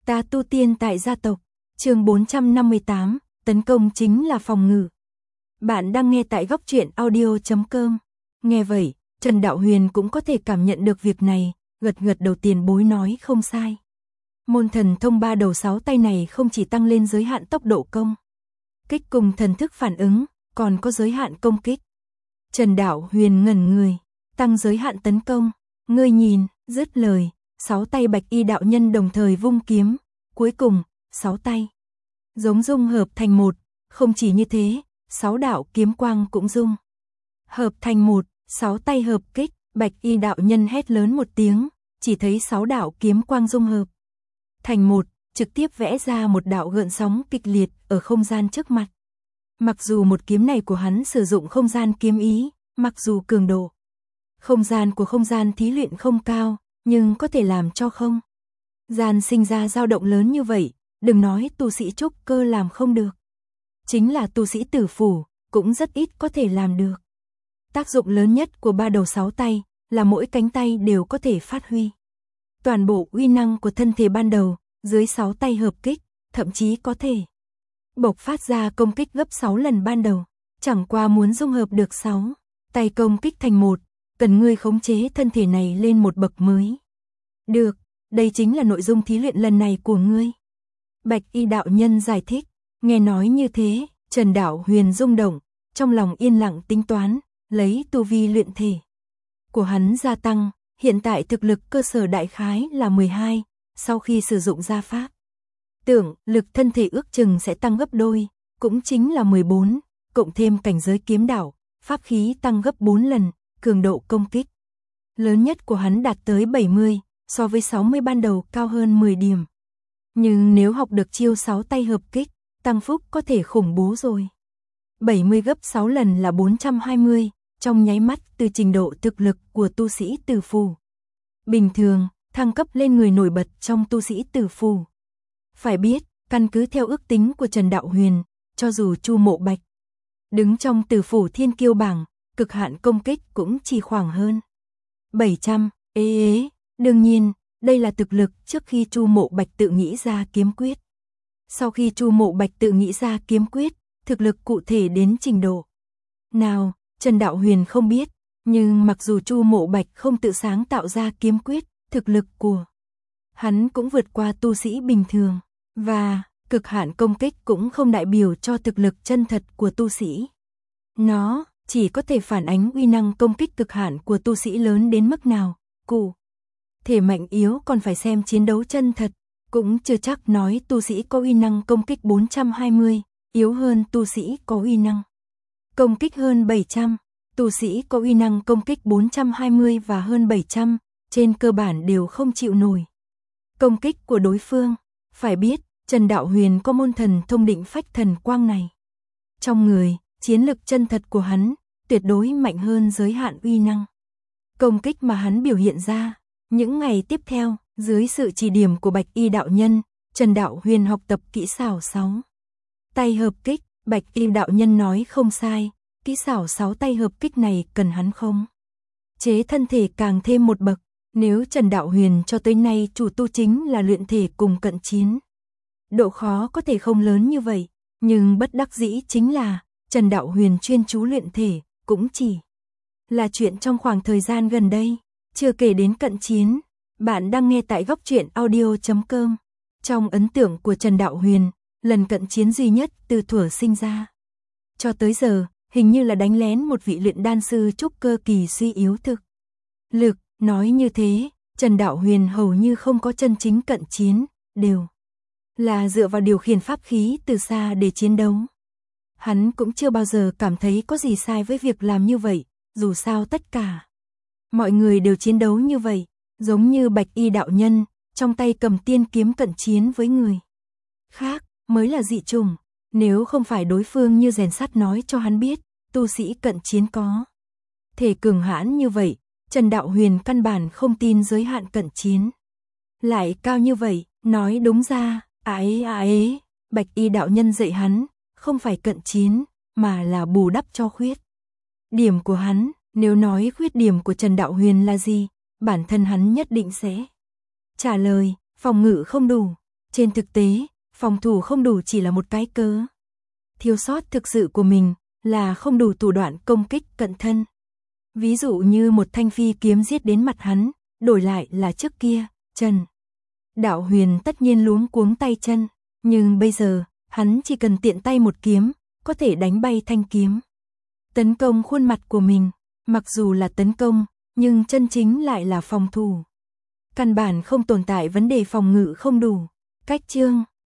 Ta tu tiên tại gia tộc, chương 458, tấn công chính là phòng ngự. Bạn đang nghe tại góc truyện audio.com. Nghe vậy, Trần Đạo Huyền cũng có thể cảm nhận được việc này, gật gật đầu, tiền bối nói không sai. Môn thần thông 3 đầu 6 tay này không chỉ tăng lên giới hạn tốc độ công kích cùng thần thức phản ứng, còn có giới hạn công kích. Trần Đạo Huyền ngẩn người, tăng giới hạn tấn công, ngươi nhìn, dứt lời, 6 tay Bạch Y đạo nhân đồng thời vung kiếm, cuối cùng, 6 tay giống dung hợp thành một, không chỉ như thế, 6 đạo kiếm quang cũng dung hợp thành một, 6 tay hợp kích, Bạch Y đạo nhân hét lớn một tiếng, chỉ thấy 6 đạo kiếm quang dung hợp thành một, trực tiếp vẽ ra một đạo gợn sóng kịch liệt ở không gian trước mặt. Mặc dù một kiếm này của hắn sử dụng không gian kiếm ý, mặc dù cường độ không gian của không gian thí luyện không cao, nhưng có thể làm cho không gian sinh ra dao động lớn như vậy, đừng nói tu sĩ trúc cơ làm không được. Chính là tu sĩ tử phủ, cũng rất ít có thể làm được. Tác dụng lớn nhất của 3 đầu 6 tay, là mỗi cánh tay đều có thể phát huy toàn bộ uy năng của thân thể ban đầu, dưới 6 tay hợp kích, thậm chí có thể bộc phát ra công kích gấp 6 lần ban đầu. Chẳng qua muốn dung hợp được 6 tay công kích thành một, cần ngươi khống chế thân thể này lên một bậc mới. Được, đây chính là nội dung thí luyện lần này của ngươi. Bạch Y đạo nhân giải thích, nghe nói như thế, Trần Đạo Huyền rung động, trong lòng yên lặng tính toán, lấy tu vi luyện thể của hắn gia tăng, hiện tại thực lực cơ sở đại khái là 12, sau khi sử dụng gia pháp tưởng lực thân thể ước chừng sẽ tăng gấp đôi, cũng chính là 14, cộng thêm cảnh giới kiếm đạo, pháp khí tăng gấp 4 lần, cường độ công kích lớn nhất của hắn đạt tới 70, so với 60 ban đầu cao hơn 10 điểm. Nhưng nếu học được chiêu 6 tay hợp kích, tăng phúc có thể khủng bố rồi. 70 gấp 6 lần là 420, trong nháy mắt từ trình độ thực lực của tu sĩ tử phù bình thường, thăng cấp lên người nổi bật trong tu sĩ tử phù. Phải biết, căn cứ theo ước tính của Trần Đạo Huyền, cho dù Chu Mộ Bạch đứng trong tử phủ thiên kiêu bảng, cực hạn công kích cũng chỉ khoảng hơn 700, đương nhiên, đây là thực lực trước khi Chu Mộ Bạch tự nghĩ ra kiếm quyết. Sau khi Chu Mộ Bạch tự nghĩ ra kiếm quyết, thực lực cụ thể đến trình độ nào, Trần Đạo Huyền không biết, nhưng mặc dù Chu Mộ Bạch không tự sáng tạo ra kiếm quyết, thực lực của hắn cũng vượt qua tu sĩ bình thường, và cực hạn công kích cũng không đại biểu cho thực lực chân thật của tu sĩ. Nó chỉ có thể phản ánh uy năng công kích cực hạn của tu sĩ lớn đến mức nào, cụ thể mạnh yếu còn phải xem chiến đấu chân thật, cũng chưa chắc nói tu sĩ có uy năng công kích 420, yếu hơn tu sĩ có uy năng công kích hơn 700, tu sĩ có uy năng công kích 420 và hơn 700, trên cơ bản đều không chịu nổi công kích của đối phương. Phải biết, Trần Đạo Huyền có môn thần thông định phách thần quang này trong người, chiến lực chân thật của hắn tuyệt đối mạnh hơn giới hạn uy năng công kích mà hắn biểu hiện ra. Những ngày tiếp theo, dưới sự chỉ điểm của Bạch Y đạo nhân, Trần Đạo Huyền học tập kỹ xảo 6 tay hợp kích. Bạch Y đạo nhân nói không sai, kỹ xảo 6 tay hợp kích này cần hắn khống chế thân thể càng thêm một bậc. Nếu Trần Đạo Huyền cho tới nay chủ tu chính là luyện thể cùng cận chiến, độ khó có thể không lớn như vậy, nhưng bất đắc dĩ chính là Trần Đạo Huyền chuyên chú luyện thể cũng chỉ là chuyện trong khoảng thời gian gần đây, chưa kể đến cận chiến. Bạn đang nghe tại góc truyện audio.com. Trong ấn tượng của Trần Đạo Huyền, lần cận chiến duy nhất từ thuở sinh ra cho tới giờ, hình như là đánh lén một vị luyện đan sư trúc cơ kỳ suy yếu thực lực. Nói như thế, Trần Đạo Huyền hầu như không có chân chính cận chiến, đều là dựa vào điều khiển pháp khí từ xa để chiến đấu. Hắn cũng chưa bao giờ cảm thấy có gì sai với việc làm như vậy, dù sao tất cả mọi người đều chiến đấu như vậy, giống như Bạch Y đạo nhân, trong tay cầm tiên kiếm cận chiến với người khác, mới là dị chủng. Nếu không phải đối phương như rèn sắt nói cho hắn biết, tu sĩ cận chiến có thể cường hãn như vậy, Trần Đạo Huyền căn bản không tin giới hạn cận chiến lại cao như vậy. Nói đúng ra, Bạch Y đạo nhân dạy hắn, không phải cận chiến, mà là bù đắp cho khuyết điểm của hắn. Nếu nói khuyết điểm của Trần Đạo Huyền là gì, bản thân hắn nhất định sẽ trả lời, phòng ngự không đủ. Trên thực tế, phòng thủ không đủ chỉ là một cái cớ. Thiếu sót thực sự của mình là không đủ thủ đoạn công kích cận thân. Ví dụ như một thanh phi kiếm giết đến mặt hắn, đổi lại là trước kia, Trần Đạo Huyền tất nhiên luống cuống tay chân, nhưng bây giờ, hắn chỉ cần tiện tay một kiếm, có thể đánh bay thanh kiếm. Tấn công khuôn mặt của mình, mặc dù là tấn công, nhưng chân chính lại là phòng thủ. Căn bản không tồn tại vấn đề phòng ngự không đủ. Cách chương